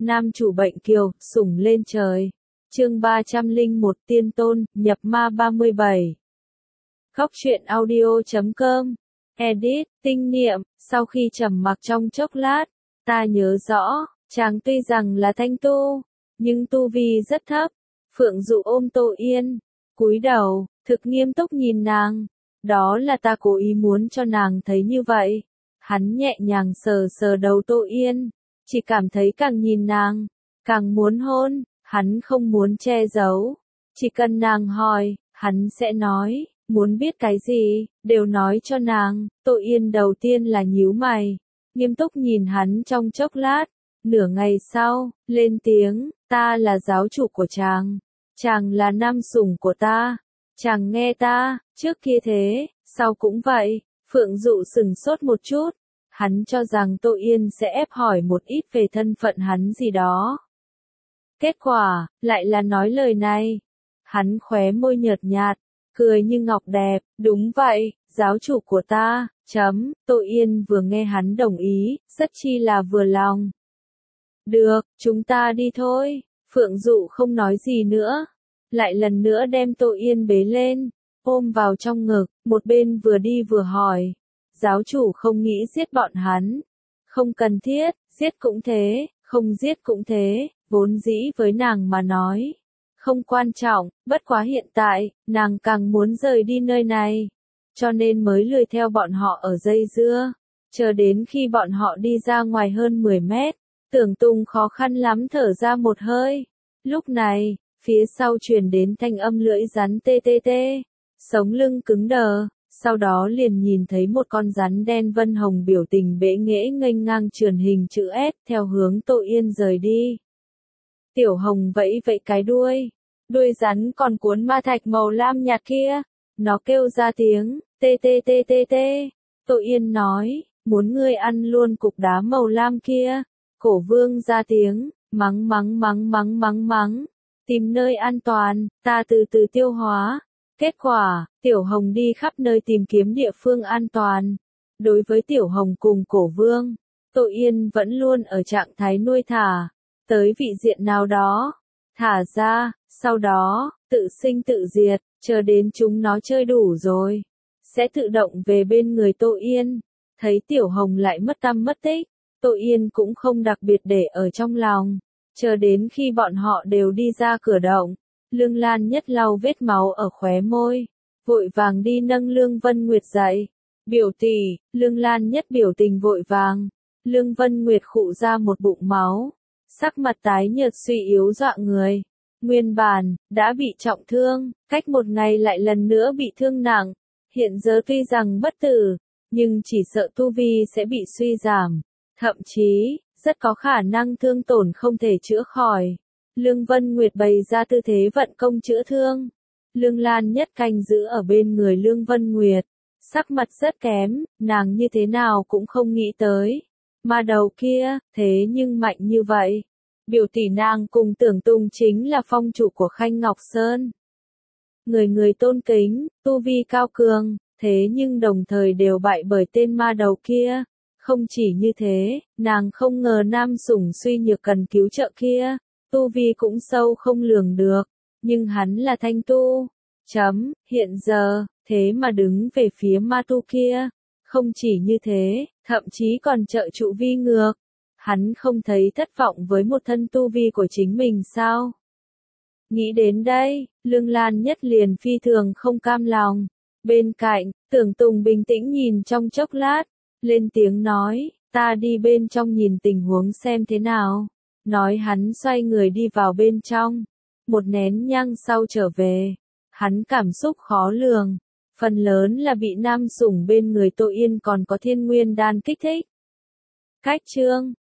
nam chủ bệnh kiều, sủng lên trời. Chương 301 Tiên Tôn, nhập ma 37. Góc truyện audio.com. Edit, Tinh Niệm, sau khi trầm mặc trong chốc lát, ta nhớ rõ, chàng tuy rằng là thanh tu, nhưng tu vi rất thấp. Phượng Dụ ôm Tô Yên, cúi đầu, thực nghiêm túc nhìn nàng. Đó là ta cố ý muốn cho nàng thấy như vậy. Hắn nhẹ nhàng sờ sờ đầu Tô Yên, chỉ cảm thấy càng nhìn nàng, càng muốn hôn. Hắn không muốn che giấu, chỉ cần nàng hỏi, hắn sẽ nói, muốn biết cái gì, đều nói cho nàng. Tô Yên đầu tiên là nhíu mày, nghiêm túc nhìn hắn trong chốc lát, nửa ngày sau, lên tiếng, ta là giáo chủ của chàng, chàng là nam sủng của ta, chàng nghe ta, trước kia thế, sau cũng vậy. Phượng Dụ sừng sốt một chút, hắn cho rằng Tô Yên sẽ ép hỏi một ít về thân phận hắn gì đó. Kết quả, lại là nói lời này. Hắn khóe môi nhợt nhạt, cười như ngọc đẹp, đúng vậy, giáo chủ của ta, chấm. Tô Yên vừa nghe hắn đồng ý, rất chi là vừa lòng. Được, chúng ta đi thôi. Phượng Dụ không nói gì nữa, lại lần nữa đem Tô Yên bế lên, ôm vào trong ngực, một bên vừa đi vừa hỏi. Giáo chủ không nghĩ giết bọn hắn. Không cần thiết, giết cũng thế, không giết cũng thế. Vốn dĩ với nàng mà nói, không quan trọng, bất quá hiện tại, nàng càng muốn rời đi nơi này, cho nên mới lười theo bọn họ ở dây dưa, chờ đến khi bọn họ đi ra ngoài hơn 10 mét, Tưởng Tùng khó khăn lắm thở ra một hơi. Lúc này, phía sau truyền đến thanh âm lưỡi rắn tê tê tê, sống lưng cứng đờ, sau đó liền nhìn thấy một con rắn đen vân hồng biểu tình bẽ nghễ nghênh ngang trườn hình chữ S theo hướng Tô Yên rời đi. Tiểu Hồng vẫy vẫy cái đuôi rắn còn cuốn ma thạch màu lam nhạt kia, nó kêu ra tiếng, tê tê tê tê tê. Tô Yên nói, muốn ngươi ăn luôn cục đá màu lam kia. Cổ Vương ra tiếng, mắng mắng mắng mắng mắng mắng, tìm nơi an toàn, ta từ từ tiêu hóa. Kết quả, Tiểu Hồng đi khắp nơi tìm kiếm địa phương an toàn. Đối với Tiểu Hồng cùng Cổ Vương, Tô Yên vẫn luôn ở trạng thái nuôi thả. Tới vị diện nào đó, thả ra, sau đó, tự sinh tự diệt, chờ đến chúng nó chơi đủ rồi, sẽ tự động về bên người Tô Yên. Thấy Tiểu Hồng lại mất tăm mất tích, Tô Yên cũng không đặc biệt để ở trong lòng, chờ đến khi bọn họ đều đi ra cửa động, Lương Lan Nhất lau vết máu ở khóe môi, vội vàng đi nâng Lương Vân Nguyệt dậy. Biểu tỷ, Lương Lan Nhất biểu tình vội vàng, Lương Vân Nguyệt khụ ra một bụng máu. Sắc mặt tái nhợt suy yếu dọa người. Nguyên bản, đã bị trọng thương, cách một ngày lại lần nữa bị thương nặng. Hiện giờ tuy rằng bất tử, nhưng chỉ sợ tu vi sẽ bị suy giảm. Thậm chí, rất có khả năng thương tổn không thể chữa khỏi. Lương Vân Nguyệt bày ra tư thế vận công chữa thương. Lương Lan Nhất canh giữ ở bên người Lương Vân Nguyệt. Sắc mặt rất kém, nàng như thế nào cũng không nghĩ tới. Mà đầu kia, thế nhưng mạnh như vậy. Biểu tỷ nàng cùng Tưởng Tùng chính là phong chủ của Khanh Ngọc Sơn. Người người tôn kính, tu vi cao cường, thế nhưng đồng thời đều bại bởi tên ma đầu kia. Không chỉ như thế, nàng không ngờ nam sủng suy nhược cần cứu trợ kia, tu vi cũng sâu không lường được, nhưng hắn là thanh tu. Hiện giờ, thế mà đứng về phía ma tu kia. Không chỉ như thế, thậm chí còn trợ trụ vi ngược. Hắn không thấy thất vọng với một thân tu vi của chính mình sao? Nghĩ đến đây, Lương Lan Nhất liền phi thường không cam lòng. Bên cạnh, Tưởng Tùng bình tĩnh nhìn trong chốc lát, lên tiếng nói, ta đi bên trong nhìn tình huống xem thế nào. Nói hắn xoay người đi vào bên trong. Một nén nhang sau trở về, hắn cảm xúc khó lường. Phần lớn là bị nam sủng bên người Tô Yên còn có Thiên Nguyên đan kích thích. Cách chương